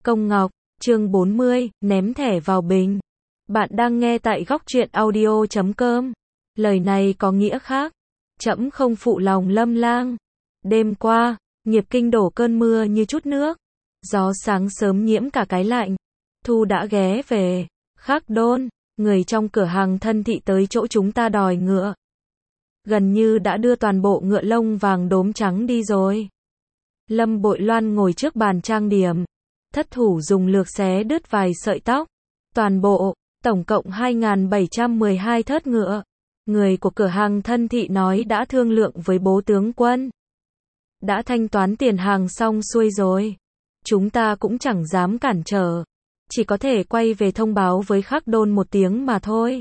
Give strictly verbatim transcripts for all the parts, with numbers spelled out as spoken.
Công Ngọc, chương bốn mươi, ném thẻ vào bình. Bạn đang nghe tại góc truyện audio chấm com. Lời này có nghĩa khác. Trẫm không phụ lòng Lâm Lang. Đêm qua, Nghiệp Kinh đổ cơn mưa như chút nước. Gió sáng sớm nhiễm cả cái lạnh. Thu đã ghé về. Khắc Đôn, người trong cửa hàng thân thị tới chỗ chúng ta đòi ngựa. Gần như đã đưa toàn bộ ngựa lông vàng đốm trắng đi rồi. Lâm Bội Loan ngồi trước bàn trang điểm. Thất thủ dùng lược xé đứt vài sợi tóc. Toàn bộ, tổng cộng hai nghìn bảy trăm mười hai thớt ngựa. Người của cửa hàng thân thị nói đã thương lượng với bố tướng quân. Đã thanh toán tiền hàng xong xuôi rồi. Chúng ta cũng chẳng dám cản trở. Chỉ có thể quay về thông báo với Khắc Đôn một tiếng mà thôi.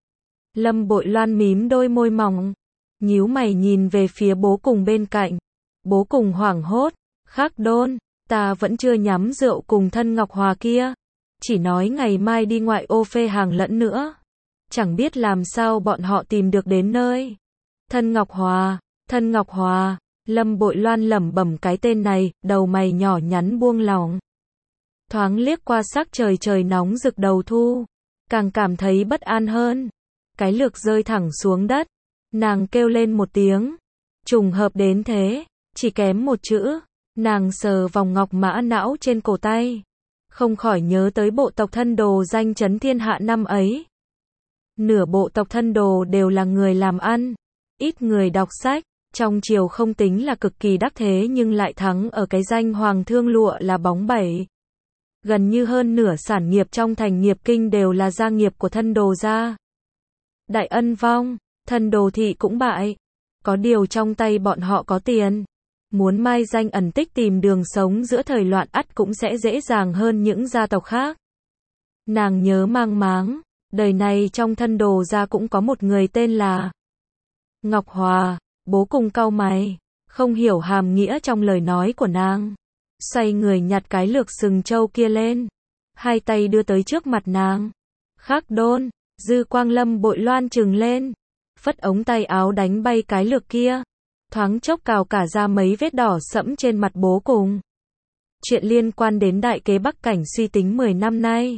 Lâm Bội Loan mím đôi môi mỏng. Nhíu mày nhìn về phía bố cùng bên cạnh. Bố cùng hoảng hốt. Khắc Đôn, ta vẫn chưa nhắm rượu cùng thân Ngọc Hòa kia. Chỉ nói ngày mai đi ngoại ô phê hàng lẫn nữa. Chẳng biết làm sao bọn họ tìm được đến nơi. Thân Ngọc Hòa, thân Ngọc Hòa. Lâm Bội Loan lẩm bẩm cái tên này, đầu mày nhỏ nhắn buông lỏng. Thoáng liếc qua sắc trời trời nóng rực đầu thu. Càng cảm thấy bất an hơn. Cái lược rơi thẳng xuống đất. Nàng kêu lên một tiếng. Trùng hợp đến thế, chỉ kém một chữ. Nàng sờ vòng ngọc mã não trên cổ tay. Không khỏi nhớ tới bộ tộc thân đồ danh chấn thiên hạ năm ấy. Nửa bộ tộc thân đồ đều là người làm ăn. Ít người đọc sách. Trong triều không tính là cực kỳ đắc thế nhưng lại thắng ở cái danh hoàng thương lụa là bóng bẩy. Gần như hơn nửa sản nghiệp trong thành Nghiệp Kinh đều là gia nghiệp của thân đồ gia. Đại ân vong, thân đồ thị cũng bại. Có điều trong tay bọn họ có tiền. Muốn mai danh ẩn tích tìm đường sống giữa thời loạn ắt cũng sẽ dễ dàng hơn những gia tộc khác. Nàng nhớ mang máng, đời này trong thân đồ gia cũng có một người tên là Ngọc Hòa. Bố cùng cau mày, không hiểu hàm nghĩa trong lời nói của nàng. Xoay người nhặt cái lược sừng trâu kia lên. Hai tay đưa tới trước mặt nàng. Khắc Đôn, dư quang Lâm Bội Loan trừng lên. Phất ống tay áo đánh bay cái lược kia. Thoáng chốc cào cả ra mấy vết đỏ sẫm trên mặt bố cùng. Chuyện liên quan đến đại kế Bắc Cảnh suy tính mười năm nay.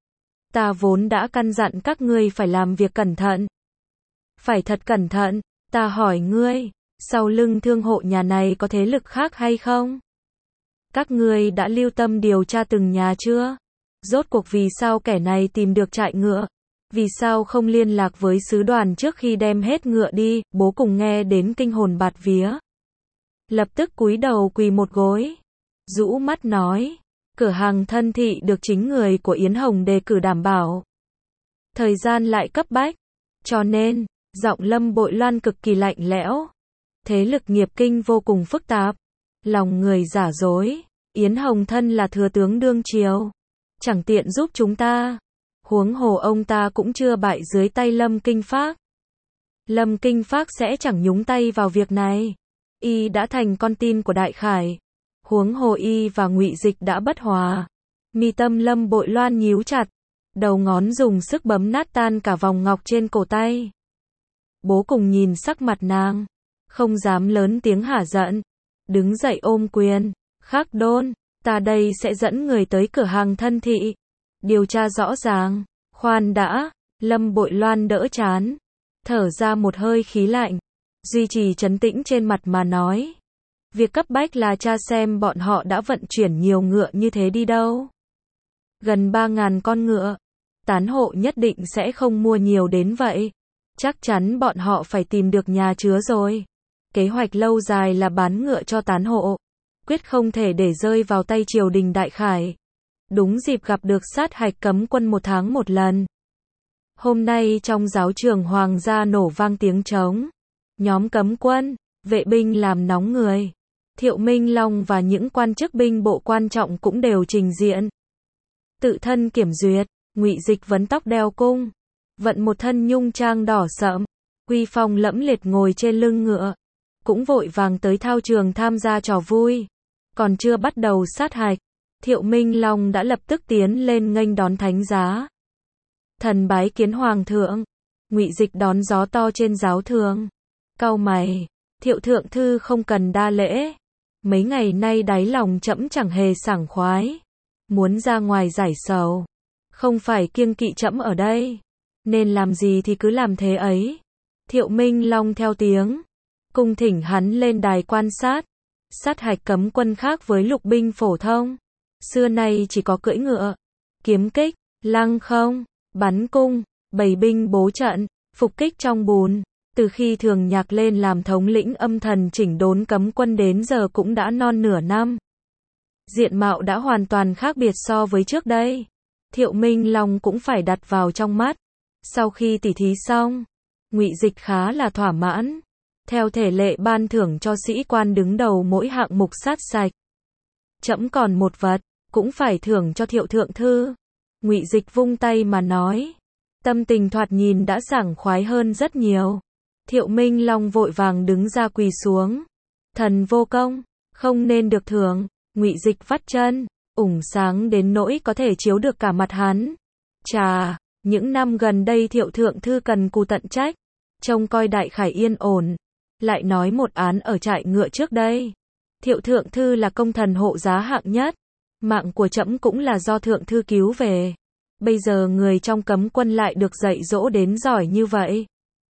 Ta vốn đã căn dặn các ngươi phải làm việc cẩn thận. Phải thật cẩn thận. Ta hỏi ngươi, sau lưng thương hộ nhà này có thế lực khác hay không? Các ngươi đã lưu tâm điều tra từng nhà chưa? Rốt cuộc vì sao kẻ này tìm được trại ngựa? Vì sao không liên lạc với sứ đoàn trước khi đem hết ngựa đi? Bố cùng nghe đến kinh hồn bạt vía. Lập tức cúi đầu quỳ một gối. Rũ mắt nói, cửa hàng thân thị được chính người của Yến Hồng đề cử đảm bảo. Thời gian lại cấp bách. Cho nên, giọng Lâm Bội Loan cực kỳ lạnh lẽo. Thế lực Nghiệp Kinh vô cùng phức tạp. Lòng người giả dối. Yến Hồng thân là thừa tướng đương triều. Chẳng tiện giúp chúng ta. Huống hồ ông ta cũng chưa bại dưới tay Lâm Kinh Phác. Lâm Kinh Phác sẽ chẳng nhúng tay vào việc này. Y đã thành con tin của Đại Khải. Huống hồ Y và Ngụy Dịch đã bất hòa. Mi tâm Lâm Bội Loan nhíu chặt. Đầu ngón dùng sức bấm nát tan cả vòng ngọc trên cổ tay. Bố cùng nhìn sắc mặt nàng, không dám lớn tiếng hả giận, đứng dậy ôm quyền. Khắc Đôn, ta đây sẽ dẫn người tới cửa hàng thân thị, điều tra rõ ràng. Khoan đã, Lâm Bội Loan đỡ chán, thở ra một hơi khí lạnh, duy trì trấn tĩnh trên mặt mà nói. Việc cấp bách là tra xem bọn họ đã vận chuyển nhiều ngựa như thế đi đâu. Gần ba ngàn con ngựa, tán hộ nhất định sẽ không mua nhiều đến vậy. Chắc chắn bọn họ phải tìm được nhà chứa rồi. Kế hoạch lâu dài là bán ngựa cho tán hộ. Quyết không thể để rơi vào tay triều đình Đại Khải. Đúng dịp gặp được sát hạch cấm quân một tháng một lần. Hôm nay trong giáo trường Hoàng gia nổ vang tiếng trống. Nhóm cấm quân, vệ binh làm nóng người. Thiệu Minh Long và những quan chức binh bộ quan trọng cũng đều trình diện. Tự thân kiểm duyệt, Ngụy Dịch vấn tóc đeo cung. Vận một thân nhung trang đỏ sẫm, uy phong lẫm liệt ngồi trên lưng ngựa, cũng vội vàng tới thao trường tham gia trò vui. Còn chưa bắt đầu sát hạch, Thiệu Minh Long đã lập tức tiến lên nghênh đón thánh giá. Thần bái kiến hoàng thượng. Ngụy Dịch đón gió to trên giáo thường. Cau mày, Thiệu thượng thư không cần đa lễ. Mấy ngày nay đáy lòng trẫm chẳng hề sảng khoái. muốn ra ngoài giải sầu, không phải kiêng kỵ trẫm ở đây, nên làm gì thì cứ làm thế ấy. Thiệu Minh Long theo tiếng, cung thỉnh hắn lên đài quan sát, sát hạch cấm quân khác với lục binh phổ thông. Xưa nay chỉ có cưỡi ngựa, kiếm kích, lăng không, bắn cung, bày binh bố trận, phục kích trong bùn. Từ khi Thường Nhạc lên làm thống lĩnh âm thần chỉnh đốn cấm quân đến giờ cũng đã non nửa năm. Diện mạo đã hoàn toàn khác biệt so với trước đây. Thiệu Minh Long cũng phải đặt vào trong mắt. Sau khi tỉ thí xong, Ngụy Dịch khá là thỏa mãn. Theo thể lệ ban thưởng cho sĩ quan đứng đầu mỗi hạng mục sát sạch. Trẫm còn một vật, cũng phải thưởng cho Thiệu thượng thư. Ngụy Dịch vung tay mà nói. Tâm tình thoạt nhìn đã sảng khoái hơn rất nhiều. Thiệu Minh Long vội vàng đứng ra quỳ xuống. Thần vô công, không nên được thưởng. Ngụy Dịch vắt chân, ủng sáng đến nỗi có thể chiếu được cả mặt hắn. Chà, những năm gần đây Thiệu thượng thư cần cù tận trách, trông coi Đại Khải yên ổn. Lại nói một án ở trại ngựa trước đây. Thiệu thượng thư là công thần hộ giá hạng nhất. Mạng của trẫm cũng là do thượng thư cứu về. Bây giờ người trong cấm quân lại được dạy dỗ đến giỏi như vậy.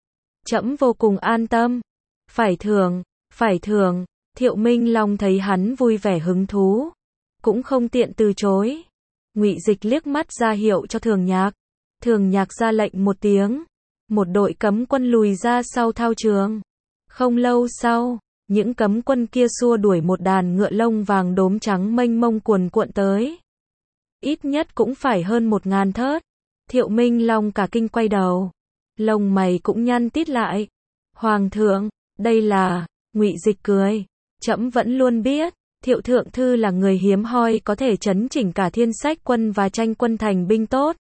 Trẫm vô cùng an tâm. Phải thưởng, phải thưởng. Thiệu Minh Long thấy hắn vui vẻ hứng thú, cũng không tiện từ chối. Ngụy Dịch liếc mắt ra hiệu cho Thường Nhạc. Thường Nhạc ra lệnh một tiếng. Một đội cấm quân lùi ra sau thao trường. Không lâu sau, những cấm quân kia xua đuổi một đàn ngựa lông vàng đốm trắng mênh mông cuồn cuộn tới. Ít nhất cũng phải hơn một ngàn thớt. Thiệu Minh Long cả kinh quay đầu. Lông mày cũng nhăn tít lại. Hoàng thượng, đây là... Ngụy Dịch cười. Trẫm vẫn luôn biết, Thiệu thượng thư là người hiếm hoi có thể chấn chỉnh cả Thiên Sách quân và Tranh quân thành binh tốt.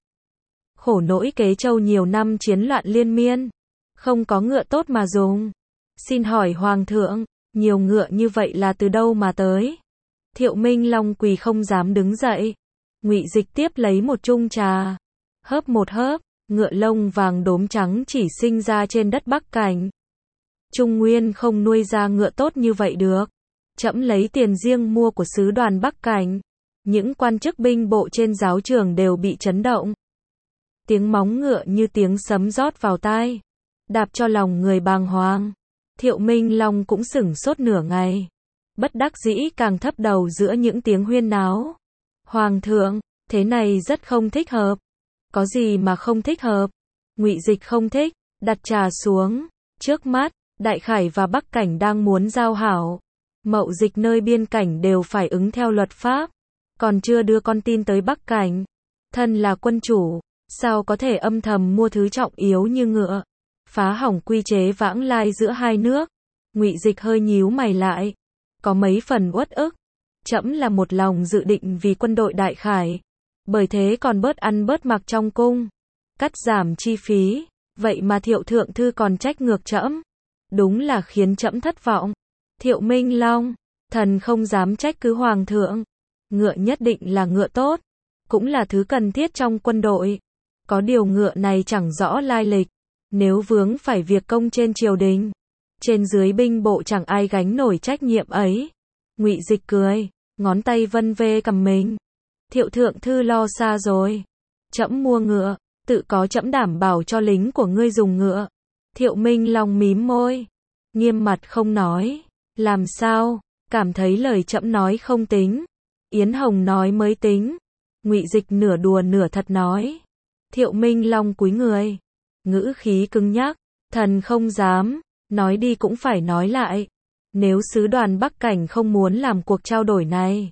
Khổ nỗi Kế Châu nhiều năm chiến loạn liên miên, không có ngựa tốt mà dùng. Xin hỏi Hoàng thượng, nhiều ngựa như vậy là từ đâu mà tới? Thiệu Minh Long quỳ không dám đứng dậy. Ngụy Dịch tiếp lấy một chung trà, hớp một hớp, ngựa lông vàng đốm trắng chỉ sinh ra trên đất Bắc Cảnh. Trung Nguyên không nuôi ra ngựa tốt như vậy được. Trẫm lấy tiền riêng mua của sứ đoàn Bắc Cảnh. Những quan chức binh bộ trên giáo trường đều bị chấn động. Tiếng móng ngựa như tiếng sấm rót vào tai, đạp cho lòng người bàng hoàng. Thiệu Minh Long cũng sửng sốt nửa ngày, bất đắc dĩ càng thấp đầu giữa những tiếng huyên náo. Hoàng thượng, thế này rất không thích hợp. Có gì mà không thích hợp? Ngụy Dịch không thích, đặt trà xuống. Trước mắt, Đại Khải và Bắc Cảnh đang muốn giao hảo. Mậu dịch nơi biên cảnh đều phải ứng theo luật pháp. Còn chưa đưa con tin tới Bắc Cảnh. Thân là quân chủ, sao có thể âm thầm mua thứ trọng yếu như ngựa, phá hỏng quy chế vãng lai giữa hai nước. Ngụy Dịch hơi nhíu mày lại, có mấy phần uất ức. Trẫm là một lòng dự định vì quân đội Đại Khải, bởi thế còn bớt ăn bớt mặc trong cung, cắt giảm chi phí, vậy mà Thiệu thượng thư còn trách ngược trẫm, đúng là khiến trẫm thất vọng. Thiệu Minh Long, thần không dám trách cứ Hoàng thượng, ngựa nhất định là ngựa tốt, cũng là thứ cần thiết trong quân đội. Có điều ngựa này chẳng rõ lai lịch, nếu vướng phải việc công trên triều đình, trên dưới binh bộ chẳng ai gánh nổi trách nhiệm ấy. Ngụy Dịch cười, ngón tay vân vê cầm mình. Thiệu thượng thư lo xa rồi. Trẫm mua ngựa, tự có trẫm đảm bảo cho lính của ngươi dùng ngựa. Thiệu Minh Long mím môi, nghiêm mặt không nói. Làm sao? Cảm thấy lời trẫm nói không tính, Yến Hồng nói mới tính. Ngụy Dịch nửa đùa nửa thật nói. Thiệu Minh Long cúi người, ngữ khí cứng nhắc. Thần không dám, nói đi cũng phải nói lại. Nếu sứ đoàn Bắc Cảnh không muốn làm cuộc trao đổi này,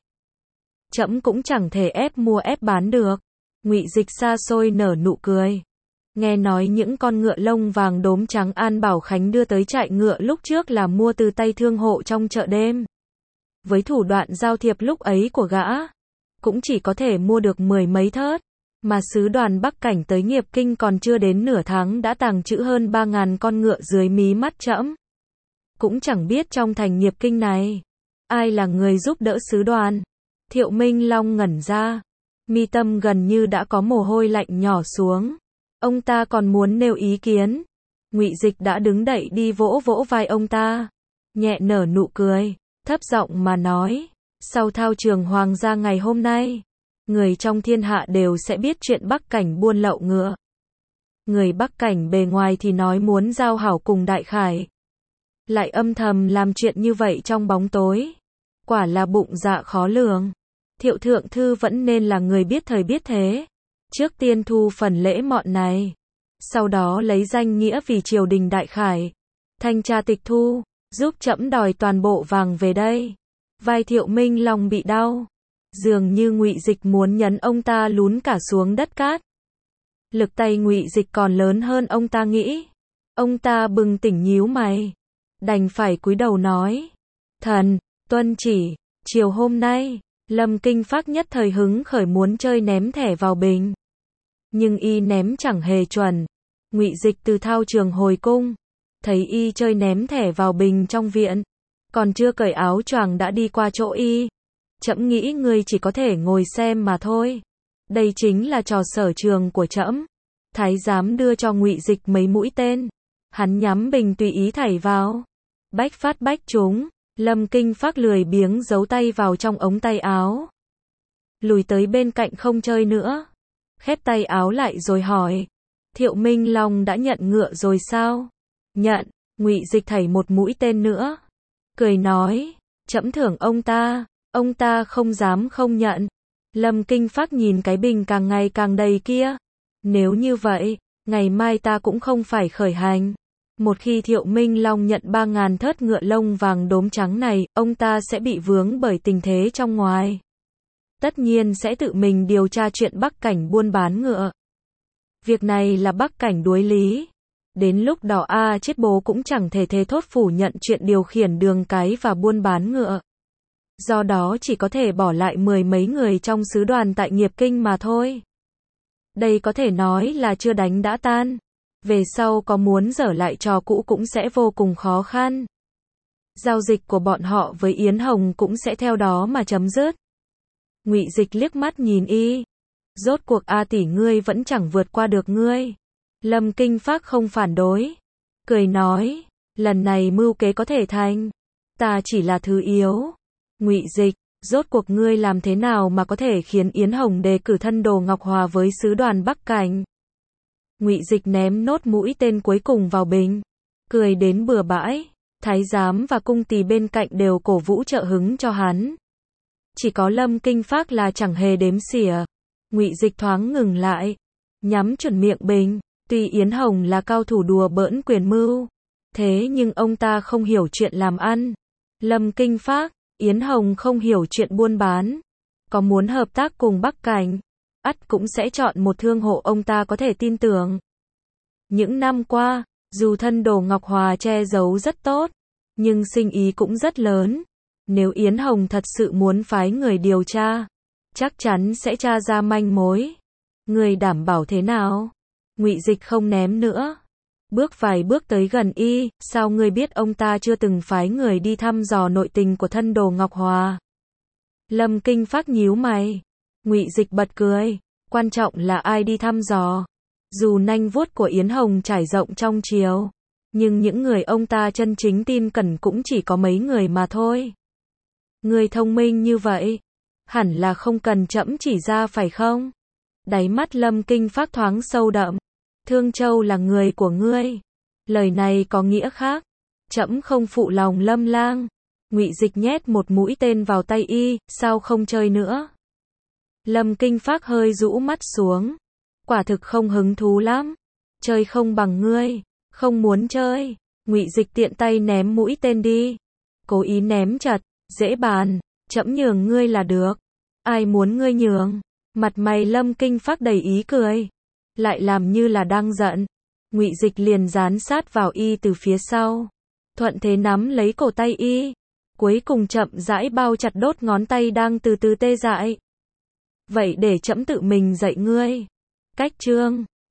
trẫm cũng chẳng thể ép mua ép bán được. Ngụy Dịch xa xôi nở nụ cười. Nghe nói những con ngựa lông vàng đốm trắng An Bảo Khánh đưa tới trại ngựa lúc trước là mua từ tay thương hộ trong chợ đêm. Với thủ đoạn giao thiệp lúc ấy của gã, cũng chỉ có thể mua được mười mấy thớt, mà sứ đoàn Bắc Cảnh tới Nghiệp Kinh còn chưa đến nửa tháng đã tàng trữ hơn ba ngàn con ngựa dưới mí mắt trẫm. Cũng chẳng biết trong thành Nghiệp Kinh này, ai là người giúp đỡ sứ đoàn. Thiệu Minh Long ngẩn ra, mi tâm gần như đã có mồ hôi lạnh nhỏ xuống. Ông ta còn muốn nêu ý kiến. Ngụy Dịch đã đứng đậy đi vỗ vỗ vai ông ta, nhẹ nở nụ cười, thấp giọng mà nói, sau thao trường hoàng gia ngày hôm nay, người trong thiên hạ đều sẽ biết chuyện Bắc Cảnh buôn lậu ngựa. Người Bắc Cảnh bề ngoài thì nói muốn giao hảo cùng Đại Khải, lại âm thầm làm chuyện như vậy trong bóng tối. Quả là bụng dạ khó lường. Thiệu thượng thư vẫn nên là người biết thời biết thế. Trước tiên thu phần lễ mọn này, sau đó lấy danh nghĩa vì triều đình Đại Khải, thanh tra tịch thu, giúp trẫm đòi toàn bộ vàng về đây. Vai Thiệu Minh lòng bị đau, dường như Ngụy Dịch muốn nhấn ông ta lún cả xuống đất cát. Lực tay Ngụy Dịch còn lớn hơn ông ta nghĩ. Ông ta bừng tỉnh nhíu mày, đành phải cúi đầu nói: "Thần, tuân chỉ." Chiều hôm nay, Lâm Kinh Phác nhất thời hứng khởi muốn chơi ném thẻ vào bình, nhưng y ném chẳng hề chuẩn. Ngụy Dịch từ thao trường hồi cung, thấy y chơi ném thẻ vào bình trong viện, còn chưa cởi áo choàng đã đi qua chỗ y. "Trẫm nghĩ ngươi chỉ có thể ngồi xem mà thôi. Đây chính là trò sở trường của trẫm." Thái giám đưa cho Ngụy Dịch mấy mũi tên, hắn nhắm bình tùy ý thảy vào, bách phát bách trúng. Lâm Kinh Phác lười biếng giấu tay vào trong ống tay áo, lùi tới bên cạnh không chơi nữa, khép tay áo lại rồi hỏi: "Thiệu Minh Long đã nhận ngựa rồi sao?" "Nhận." Ngụy Dịch thảy một mũi tên nữa, cười nói: "Trẫm thưởng ông ta." "Ông ta không dám không nhận." Lâm Kinh Phác nhìn cái bình càng ngày càng đầy kia. "Nếu như vậy, ngày mai ta cũng không phải khởi hành. Một khi Thiệu Minh Long nhận ba ngàn thớt ngựa lông vàng đốm trắng này, ông ta sẽ bị vướng bởi tình thế trong ngoài. Tất nhiên sẽ tự mình điều tra chuyện Bắc Cảnh buôn bán ngựa. Việc này là Bắc Cảnh đuối lý. Đến lúc đó A chết bố cũng chẳng thể thề thốt phủ nhận chuyện điều khiển đường cái và buôn bán ngựa. Do đó chỉ có thể bỏ lại mười mấy người trong sứ đoàn tại Nghiệp Kinh mà thôi. Đây có thể nói là chưa đánh đã tan. Về sau có muốn dở lại trò cũ cũng sẽ vô cùng khó khăn. Giao dịch của bọn họ với Yến Hồng cũng sẽ theo đó mà chấm dứt." Ngụy Dịch liếc mắt nhìn y. "Rốt cuộc A tỷ ngươi vẫn chẳng vượt qua được ngươi." Lâm Kinh Phác không phản đối, cười nói: "Lần này mưu kế có thể thành, ta chỉ là thứ yếu." "Ngụy Dịch, rốt cuộc ngươi làm thế nào mà có thể khiến Yến Hồng đề cử thân đồ Ngọc Hòa với sứ đoàn Bắc Cảnh?" Ngụy Dịch ném nốt mũi tên cuối cùng vào bình, cười đến bừa bãi. Thái giám và cung tỳ bên cạnh đều cổ vũ trợ hứng cho hắn. Chỉ có Lâm Kinh Phác là chẳng hề đếm xỉa. Ngụy Dịch thoáng ngừng lại, nhắm chuẩn miệng bình. Tuy Yến Hồng là cao thủ đùa bỡn quyền mưu, thế nhưng ông ta không hiểu chuyện làm ăn. Lâm Kinh Phác, Yến Hồng không hiểu chuyện buôn bán, có muốn hợp tác cùng Bắc Cảnh, ắt cũng sẽ chọn một thương hộ ông ta có thể tin tưởng. Những năm qua, dù thân đồ Ngọc Hòa che giấu rất tốt, nhưng sinh ý cũng rất lớn. Nếu Yến Hồng thật sự muốn phái người điều tra, chắc chắn sẽ tra ra manh mối. Người đảm bảo thế nào? Ngụy Dịch không ném nữa, bước vài bước tới gần y. "Sao ngươi biết ông ta chưa từng phái người đi thăm dò nội tình của thân đồ Ngọc Hòa?" Lâm Kinh Phác nhíu mày. Ngụy Dịch bật cười: "Quan trọng là ai đi thăm dò. Dù nanh vuốt của Yến Hồng trải rộng trong triều, nhưng những người ông ta chân chính tin cẩn cũng chỉ có mấy người mà thôi. Người thông minh như vậy, hẳn là không cần trẫm chỉ ra phải không?" Đáy mắt Lâm Kinh Phác thoáng sâu đậm. "Thương Châu là người của ngươi." Lời này có nghĩa khác. "Trẫm không phụ lòng Lâm lang." Ngụy Dịch nhét một mũi tên vào tay y. "Sao không chơi nữa?" Lâm Kinh Phác hơi rũ mắt xuống. "Quả thực không hứng thú lắm. Chơi không bằng ngươi. Không muốn chơi." Ngụy Dịch tiện tay ném mũi tên đi. Cố ý ném chật. "Dễ bàn. Trẫm nhường ngươi là được." "Ai muốn ngươi nhường?" Mặt mày Lâm Kinh Phác đầy ý cười, lại làm như là đang giận. Ngụy Dịch liền dán sát vào y từ phía sau, thuận thế nắm lấy cổ tay y, cuối cùng chậm rãi bao chặt đốt ngón tay đang từ từ tê dại. "Vậy để trẫm tự mình dạy ngươi." Cách chương